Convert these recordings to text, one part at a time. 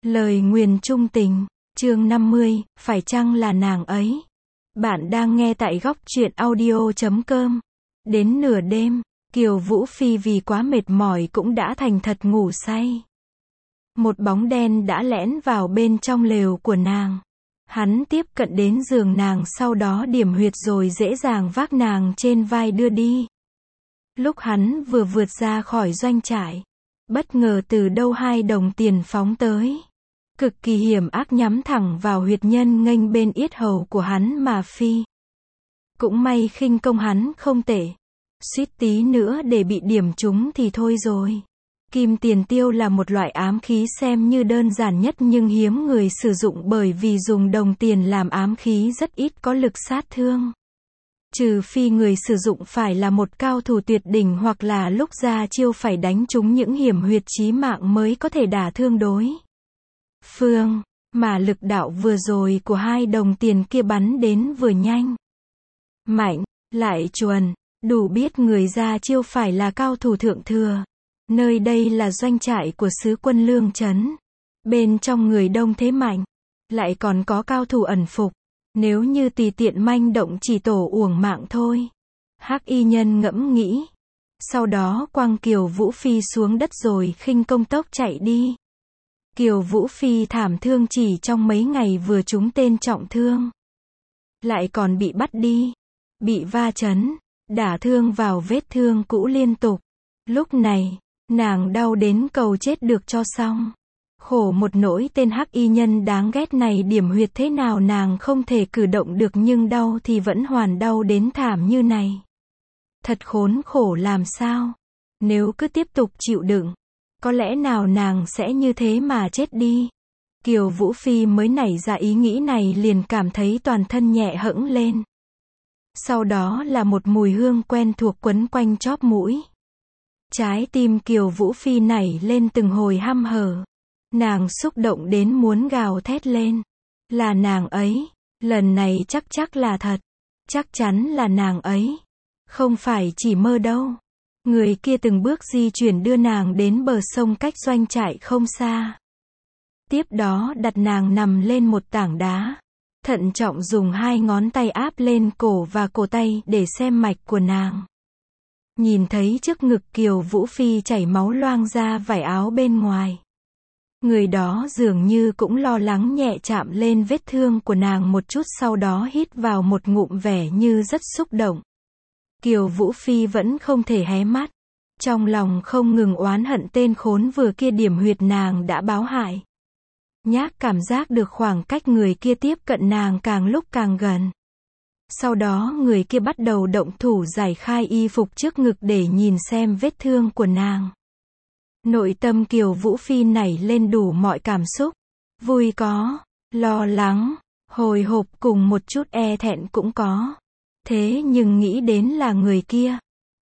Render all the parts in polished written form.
Lời nguyền chung tình, chương 50, phải chăng là nàng ấy? Bạn đang nghe tại góc truyện audio.com. Đến nửa đêm, Kiều Vũ Phi vì quá mệt mỏi cũng đã thành thật ngủ say. Một bóng đen đã lẻn vào bên trong lều của nàng. Hắn tiếp cận đến giường nàng, sau đó điểm huyệt rồi dễ dàng vác nàng trên vai đưa đi. Lúc hắn vừa vượt ra khỏi doanh trại, bất ngờ từ đâu hai đồng tiền phóng tới. Cực kỳ hiểm ác nhắm thẳng vào huyệt nhân nghênh bên yết hầu của hắn mà phi. Cũng may khinh công hắn không tệ. Suýt tí nữa để bị điểm trúng thì thôi rồi. Kim tiền tiêu là một loại ám khí xem như đơn giản nhất nhưng hiếm người sử dụng, bởi vì dùng đồng tiền làm ám khí rất ít có lực sát thương. Trừ phi người sử dụng phải là một cao thủ tuyệt đỉnh, hoặc là lúc ra chiêu phải đánh trúng những hiểm huyệt chí mạng mới có thể đả thương đối phương. Mà lực đạo vừa rồi của hai đồng tiền kia bắn đến vừa nhanh, mạnh, lại chuẩn, đủ biết người ra chiêu phải là cao thủ thượng thừa. Nơi đây là doanh trại của sứ quân Lương Trấn. Bên trong người đông thế mạnh, lại còn có cao thủ ẩn phục. Nếu như tùy tiện manh động chỉ tổ uổng mạng thôi. Hắc y nhân ngẫm nghĩ. Sau đó quăng Kiều Vũ Phi xuống đất rồi khinh công tốc chạy đi. Kiều Vũ Phi thảm thương, chỉ trong mấy ngày vừa trúng tên trọng thương. Lại còn bị bắt đi. Bị va chấn, đả thương vào vết thương cũ liên tục. Lúc này, nàng đau đến cầu chết được cho xong. Khổ một nỗi tên hắc y nhân đáng ghét này điểm huyệt thế nào nàng không thể cử động được, nhưng đau thì vẫn hoàn đau đến thảm như này. Thật khốn khổ làm sao. Nếu cứ tiếp tục chịu đựng, có lẽ nào nàng sẽ như thế mà chết đi. Kiều Vũ Phi mới nảy ra ý nghĩ này liền cảm thấy toàn thân nhẹ hẫng lên. Sau đó là một mùi hương quen thuộc quấn quanh chóp mũi. Trái tim Kiều Vũ Phi nảy lên từng hồi hăm hở. Nàng xúc động đến muốn gào thét lên. Là nàng ấy. Lần này chắc là thật. Chắc chắn là nàng ấy. Không phải chỉ mơ đâu. Người kia từng bước di chuyển đưa nàng đến bờ sông cách doanh trại không xa. Tiếp đó đặt nàng nằm lên một tảng đá. Thận trọng dùng hai ngón tay áp lên cổ và cổ tay để xem mạch của nàng. Nhìn thấy trước ngực Kiều Vũ Phi chảy máu loang ra vải áo bên ngoài. Người đó dường như cũng lo lắng nhẹ chạm lên vết thương của nàng một chút, sau đó hít vào một ngụm vẻ như rất xúc động. Kiều Vũ Phi vẫn không thể hé mắt. Trong lòng không ngừng oán hận tên khốn vừa kia điểm huyệt nàng đã báo hại. Nhác cảm giác được khoảng cách người kia tiếp cận nàng càng lúc càng gần. Sau đó người kia bắt đầu động thủ giải khai y phục trước ngực để nhìn xem vết thương của nàng. Nội tâm Kiều Vũ Phi nảy lên đủ mọi cảm xúc. Vui có, lo lắng, hồi hộp cùng một chút e thẹn cũng có. Thế nhưng nghĩ đến là người kia.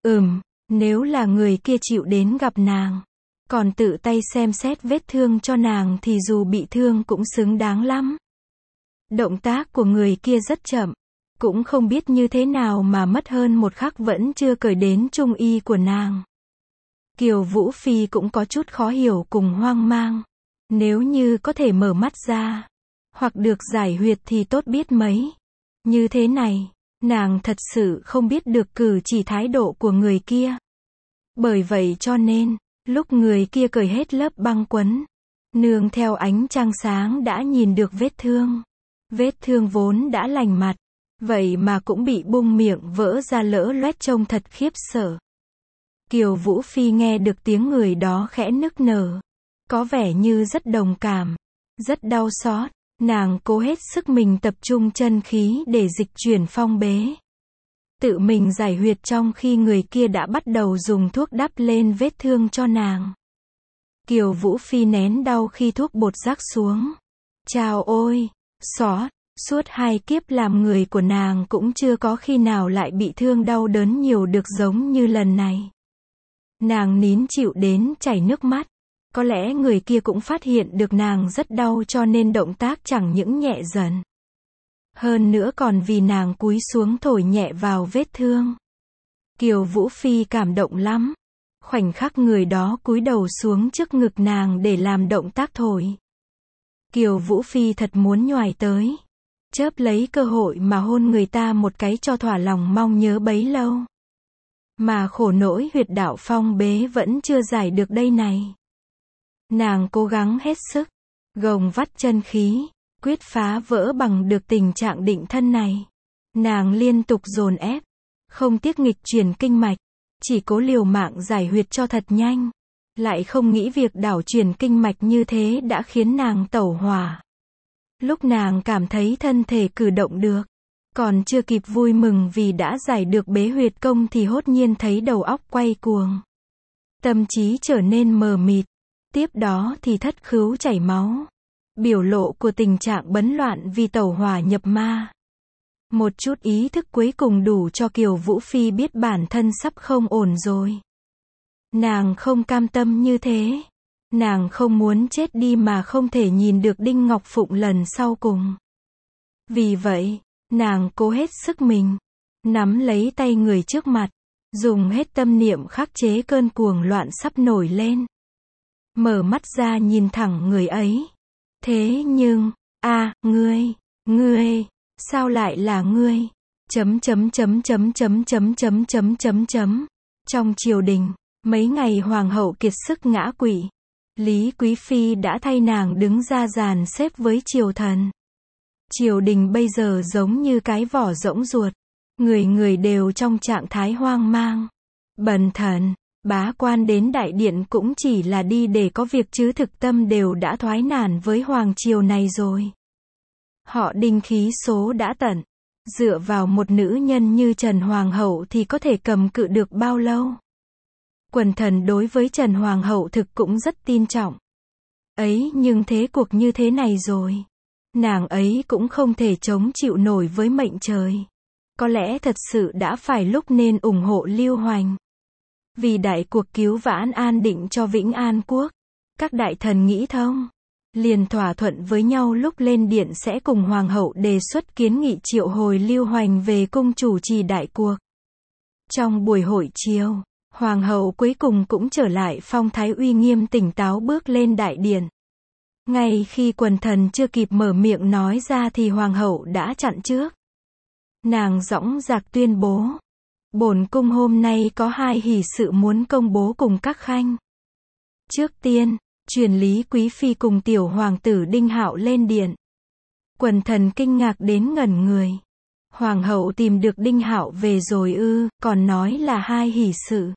Nếu là người kia chịu đến gặp nàng, còn tự tay xem xét vết thương cho nàng thì dù bị thương cũng xứng đáng lắm. Động tác của người kia rất chậm. Cũng không biết như thế nào mà mất hơn một khắc vẫn chưa cởi đến trung y của nàng. Kiều Vũ Phi cũng có chút khó hiểu cùng hoang mang. Nếu như có thể mở mắt ra, hoặc được giải huyệt thì tốt biết mấy. Như thế này, nàng thật sự không biết được cử chỉ thái độ của người kia. Bởi vậy cho nên, lúc người kia cởi hết lớp băng quấn, nương theo ánh trăng sáng đã nhìn được vết thương. Vết thương vốn đã lành mặt, vậy mà cũng bị bung miệng vỡ ra lỡ loét, trông thật khiếp sợ. Kiều Vũ Phi nghe được tiếng người đó khẽ nức nở. Có vẻ như rất đồng cảm, rất đau xót. Nàng cố hết sức mình tập trung chân khí để dịch chuyển phong bế. Tự mình giải huyệt trong khi người kia đã bắt đầu dùng thuốc đắp lên vết thương cho nàng. Kiều Vũ Phi nén đau khi thuốc bột rắc xuống. Chao ôi, xót. Suốt 2 kiếp làm người của nàng cũng chưa có khi nào lại bị thương đau đớn nhiều được giống như lần này. Nàng nín chịu đến chảy nước mắt. Có lẽ người kia cũng phát hiện được nàng rất đau cho nên động tác chẳng những nhẹ dần. Hơn nữa còn vì nàng cúi xuống thổi nhẹ vào vết thương. Kiều Vũ Phi cảm động lắm. Khoảnh khắc người đó cúi đầu xuống trước ngực nàng để làm động tác thổi. Kiều Vũ Phi thật muốn nhoài tới, chớp lấy cơ hội mà hôn người ta một cái cho thỏa lòng mong nhớ bấy lâu. Mà khổ nỗi huyệt đạo phong bế vẫn chưa giải được đây này. Nàng cố gắng hết sức, gồng vắt chân khí, quyết phá vỡ bằng được tình trạng định thân này. Nàng liên tục dồn ép, không tiếc nghịch chuyển kinh mạch, chỉ cố liều mạng giải huyệt cho thật nhanh. Lại không nghĩ việc đảo chuyển kinh mạch như thế đã khiến nàng tẩu hỏa. Lúc nàng cảm thấy thân thể cử động được, còn chưa kịp vui mừng vì đã giải được bế huyệt công thì hốt nhiên thấy đầu óc quay cuồng. Tâm trí trở nên mờ mịt, tiếp đó thì thất khứu chảy máu. Biểu lộ của tình trạng bấn loạn vì tẩu hỏa nhập ma. Một chút ý thức cuối cùng đủ cho Kiều Vũ Phi biết bản thân sắp không ổn rồi. Nàng không cam tâm như thế. Nàng không muốn chết đi mà không thể nhìn được Đinh Ngọc Phụng lần sau cùng. Vì vậy, nàng cố hết sức mình, nắm lấy tay người trước mặt, dùng hết tâm niệm khắc chế cơn cuồng loạn sắp nổi lên. Mở mắt ra nhìn thẳng người ấy. Thế nhưng, ngươi, sao lại là ngươi? Trong triều đình, mấy ngày hoàng hậu kiệt sức ngã quỵ, Lý Quý Phi đã thay nàng đứng ra dàn xếp với triều thần. Triều đình bây giờ giống như cái vỏ rỗng ruột, người người đều trong trạng thái hoang mang, bần thần. Bá quan đến đại điện cũng chỉ là đi để có việc chứ thực tâm đều đã thoái nản với hoàng triều này rồi. Họ Đinh khí số đã tận, dựa vào một nữ nhân như Trần Hoàng hậu thì có thể cầm cự được bao lâu. Quần thần đối với Trần Hoàng hậu thực cũng rất tin trọng. Ấy nhưng thế cuộc như thế này rồi, nàng ấy cũng không thể chống chịu nổi với mệnh trời. Có lẽ thật sự đã phải lúc nên ủng hộ Lưu Hoành. Vì đại cuộc cứu vãn an định cho Vĩnh An quốc, các đại thần nghĩ thông, liền thỏa thuận với nhau lúc lên điện sẽ cùng hoàng hậu đề xuất kiến nghị triệu hồi Lưu Hoành về cung chủ trì đại cuộc. Trong buổi hội chiều, hoàng hậu cuối cùng cũng trở lại phong thái uy nghiêm tỉnh táo bước lên đại điện. Ngay khi quần thần chưa kịp mở miệng nói ra thì hoàng hậu đã chặn trước. Nàng dõng dạc tuyên bố. Bổn cung hôm nay có hai hỷ sự muốn công bố cùng các khanh. Trước tiên, truyền Lý Quý Phi cùng tiểu hoàng tử Đinh Hạo lên điện. Quần thần kinh ngạc đến ngẩn người. Hoàng hậu tìm được Đinh Hạo về rồi ư, còn nói là hai hỷ sự.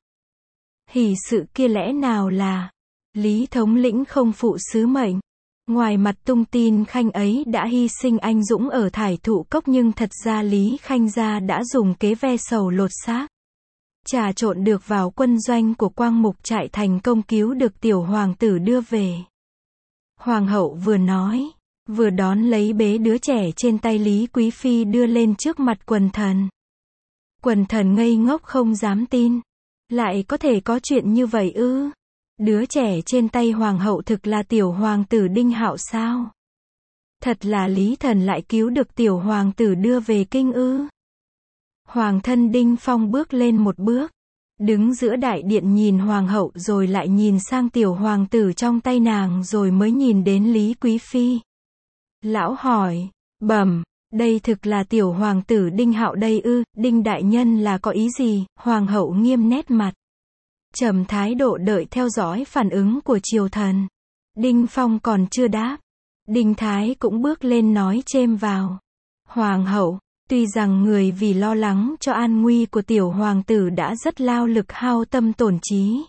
Hỷ sự kia lẽ nào là Lý thống lĩnh không phụ sứ mệnh. Ngoài mặt tung tin khanh ấy đã hy sinh anh dũng ở Thải Thụ Cốc nhưng thật ra Lý Khanh gia đã dùng kế ve sầu lột xác, trà trộn được vào quân doanh của Quang Mục Trại thành công cứu được tiểu hoàng tử đưa về. Hoàng hậu vừa nói, vừa đón lấy bế đứa trẻ trên tay Lý Quý Phi đưa lên trước mặt quần thần. Quần thần ngây ngốc không dám tin. Lại có thể có chuyện như vậy ư? Đứa trẻ trên tay hoàng hậu thực là tiểu hoàng tử Đinh Hạo sao? Thật là Lý thần lại cứu được tiểu hoàng tử đưa về kinh ư? Hoàng thân Đinh Phong bước lên một bước, đứng giữa đại điện nhìn hoàng hậu rồi lại nhìn sang tiểu hoàng tử trong tay nàng rồi mới nhìn đến Lý Quý Phi. Lão hỏi, bẩm, đây thực là tiểu hoàng tử Đinh Hạo đây ư? Đinh đại nhân là có ý gì? Hoàng hậu nghiêm nét mặt, trầm thái độ đợi theo dõi phản ứng của triều thần. Đinh Phong còn chưa đáp, Đinh Thái cũng bước lên nói chêm vào. Hoàng hậu, tuy rằng người vì lo lắng cho an nguy của tiểu hoàng tử đã rất lao lực hao tâm tổn trí.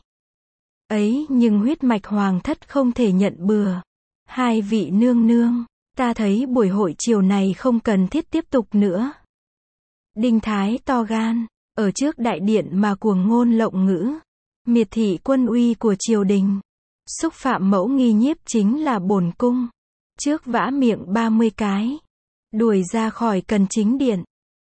Ấy nhưng huyết mạch hoàng thất không thể nhận bừa. Hai vị nương nương, ta thấy buổi hội chiều này không cần thiết tiếp tục nữa. Đinh Thái to gan, ở trước đại điện mà cuồng ngôn lộng ngữ, miệt thị quân uy của triều đình, xúc phạm mẫu nghi nhiếp chính là bổn cung. Trước vã miệng 30 cái, đuổi ra khỏi cần chính điện.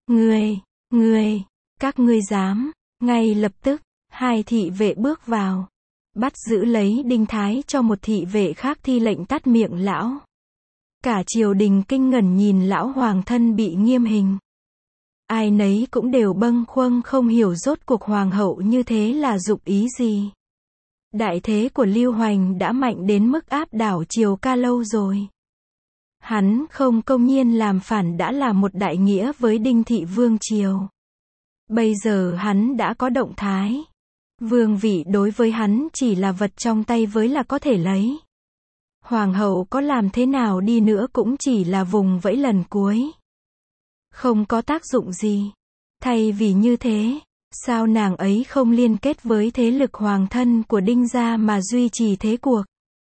Ngươi, các ngươi dám, ngay lập tức, hai thị vệ bước vào, bắt giữ lấy Đinh Thái cho một thị vệ khác thi lệnh tắt miệng lão. Cả triều đình kinh ngẩn nhìn lão hoàng thân bị nghiêm hình. Ai nấy cũng đều bâng khuâng không hiểu rốt cuộc hoàng hậu như thế là dụng ý gì. Đại thế của Lưu Hoành đã mạnh đến mức áp đảo triều ca lâu rồi. Hắn không công nhiên làm phản đã là một đại nghĩa với Đinh thị vương triều. Bây giờ hắn đã có động thái. Vương vị đối với hắn chỉ là vật trong tay với là có thể lấy. Hoàng hậu có làm thế nào đi nữa cũng chỉ là vùng vẫy lần cuối. Không có tác dụng gì. Thay vì như thế, sao nàng ấy không liên kết với thế lực hoàng thân của Đinh gia mà duy trì thế cuộc?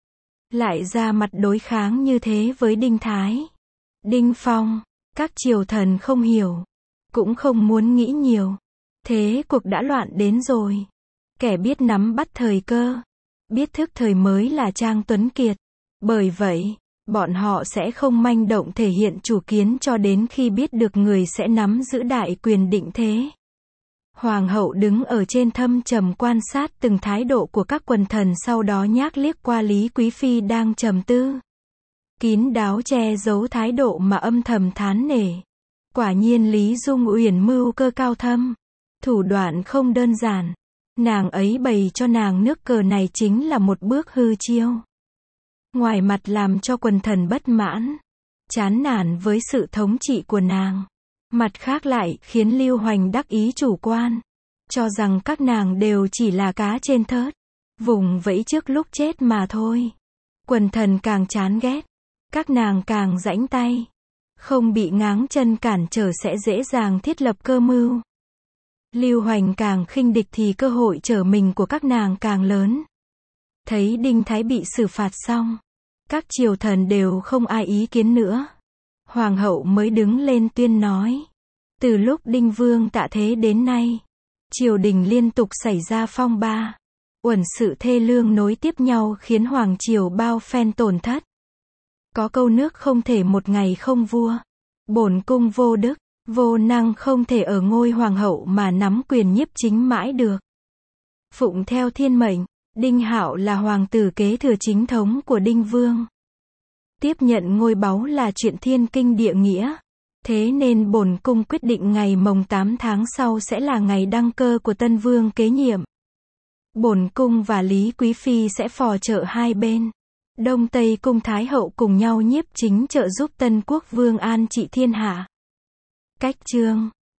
Lại ra mặt đối kháng như thế với Đinh Thái, Đinh Phong, các triều thần không hiểu, cũng không muốn nghĩ nhiều. Thế cuộc đã loạn đến rồi. Kẻ biết nắm bắt thời cơ, biết thức thời mới là Trang Tuấn Kiệt. Bởi vậy, bọn họ sẽ không manh động thể hiện chủ kiến cho đến khi biết được người sẽ nắm giữ đại quyền định thế. Hoàng hậu đứng ở trên thâm trầm quan sát từng thái độ của các quần thần, sau đó nhác liếc qua Lý Quý Phi đang trầm tư. Kín đáo che giấu thái độ mà âm thầm thán nể. Quả nhiên Lý Dung Uyển mưu cơ cao thâm, thủ đoạn không đơn giản. Nàng ấy bày cho nàng nước cờ này chính là một bước hư chiêu. Ngoài mặt làm cho quần thần bất mãn, chán nản với sự thống trị của nàng. Mặt khác lại khiến Lưu Hoành đắc ý chủ quan, cho rằng các nàng đều chỉ là cá trên thớt, vùng vẫy trước lúc chết mà thôi. Quần thần càng chán ghét, các nàng càng rãnh tay. Không bị ngáng chân cản trở sẽ dễ dàng thiết lập cơ mưu. Lưu Hoành càng khinh địch thì cơ hội trở mình của các nàng càng lớn. Thấy Đinh Thái bị xử phạt xong, các triều thần đều không ai ý kiến nữa. Hoàng hậu mới đứng lên tuyên nói. Từ lúc Đinh Vương tạ thế đến nay, triều đình liên tục xảy ra phong ba, uẩn sự thê lương nối tiếp nhau khiến hoàng triều bao phen tổn thất. Có câu nước không thể một ngày không vua. Bổn cung vô đức, vô năng không thể ở ngôi hoàng hậu mà nắm quyền nhiếp chính mãi được. Phụng theo thiên mệnh, Đinh Hạo là hoàng tử kế thừa chính thống của Đinh Vương. Tiếp nhận ngôi báu là chuyện thiên kinh địa nghĩa. Thế nên bổn cung quyết định ngày mồng 8 tháng sau sẽ là ngày đăng cơ của tân vương kế nhiệm. Bổn cung và Lý Quý Phi sẽ phò trợ hai bên. Đông Tây cung Thái hậu cùng nhau nhiếp chính trợ giúp tân quốc vương an trị thiên hạ. Cách chương